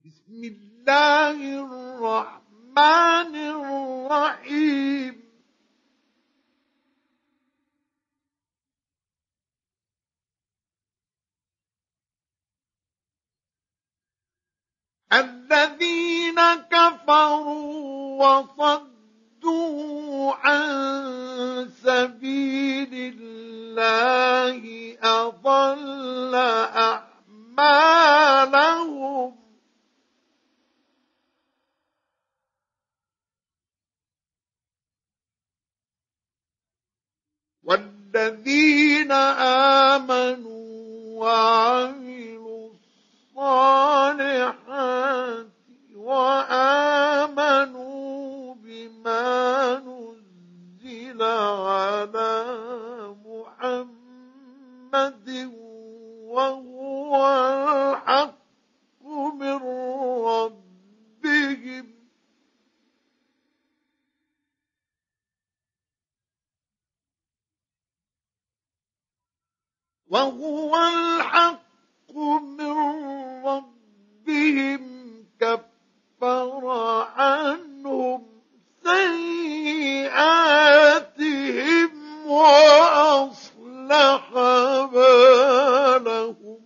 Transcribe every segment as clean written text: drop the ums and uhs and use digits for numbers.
بسم الله الرحمن الرحيم الذين كفروا وصدوا عن سبيل الله أضل أعمالهم والذين آمنوا وعملوا الصالحات وآمنوا بما نزل على محمد وهو الحق من ربهم كفر عنهم سيئاتهم وأصلح بالهم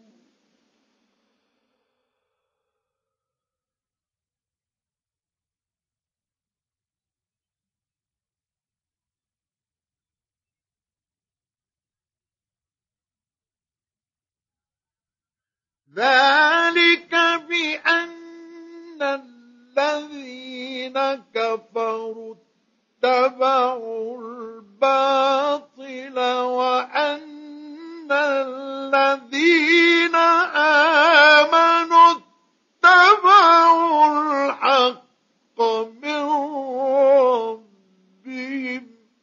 ذلك بأن الذين كفروا اتبعوا الباطل وأن الذين آمنوا اتبعوا الحق من ربهم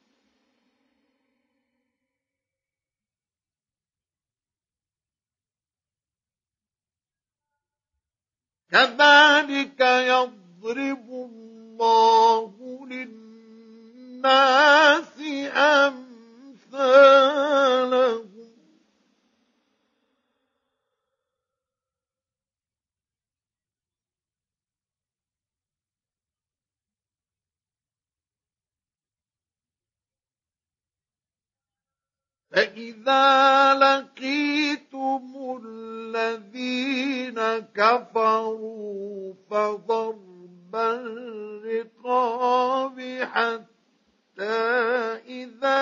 كذلك يضرب الله للناس أمثالهم فإذا لقيتم الذين كفروا فضرب الرقاب حتى إذا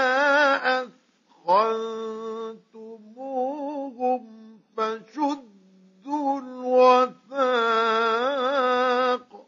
أثخنتموهم فشدوا الوثاق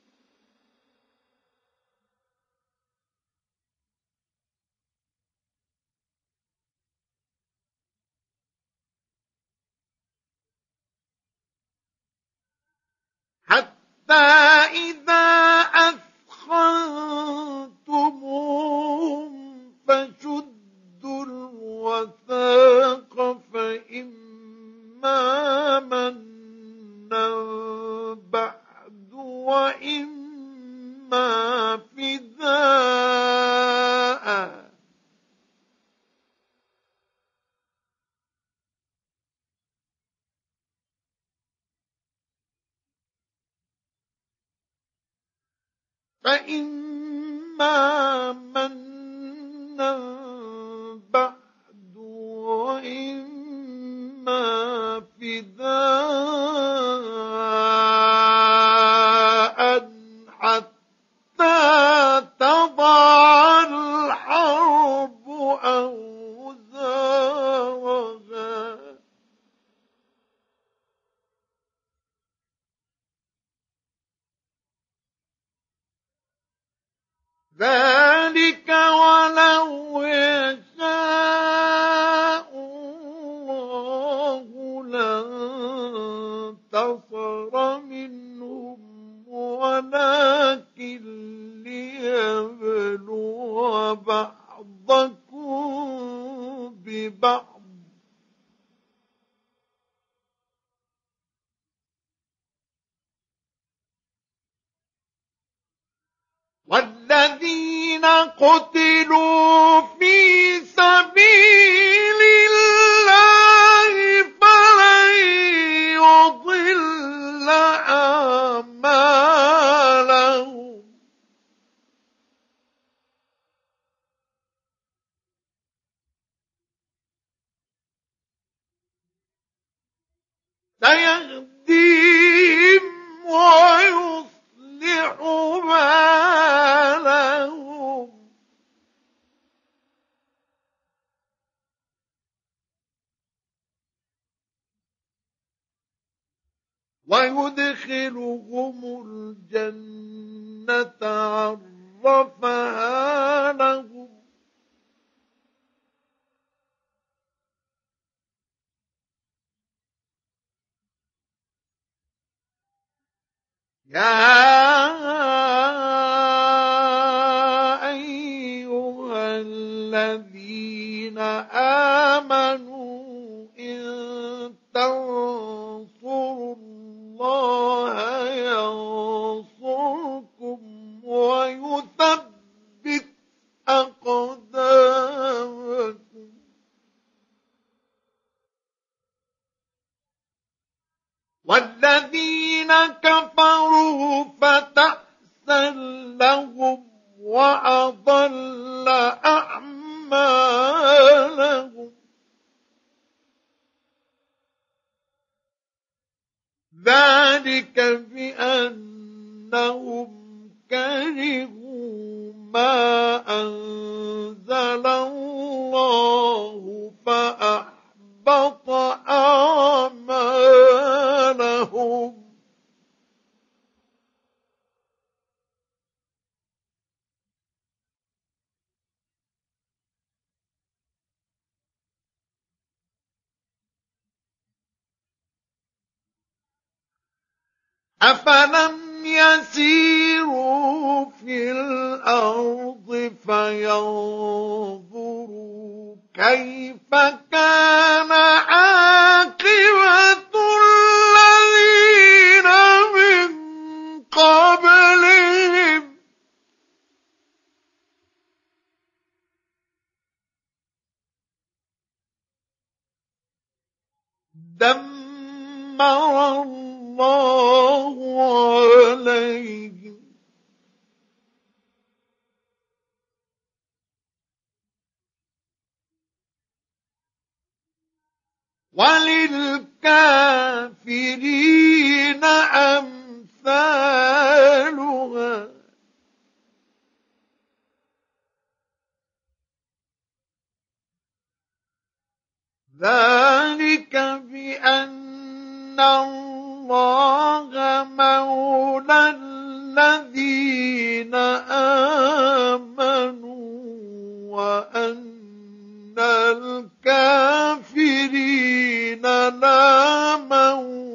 فإما منا بعد وإما فداء فإما منا بعد وإما فداء حتى تضع الحرب أوزارها ذلك ولو يشاء الله لانتصر منهم ولكن ليبلو بعضكم ببعض والذين قتلوا في سبيل الله فلن يضل أعمالهم ويدخلهم الجنة عرفها لهم. يا أيها الذين آمنوا إن تنصروا الله ينصركم ويثبت أقدامكم. والذين كفروا فتحسن لهم وأضل أعمالهم. ذلك بأنهم كرهوا ما أنزل الله فأحبط أعمالهم. أفلم يسيروا في الأرض فينظروا كيف كان عاقبة الذين من قبلهم. دمر الله عليهم وللكافرين أمثالها. ذلك بأن الله مولى الذين آمنوا وأن الكافرين لا مولى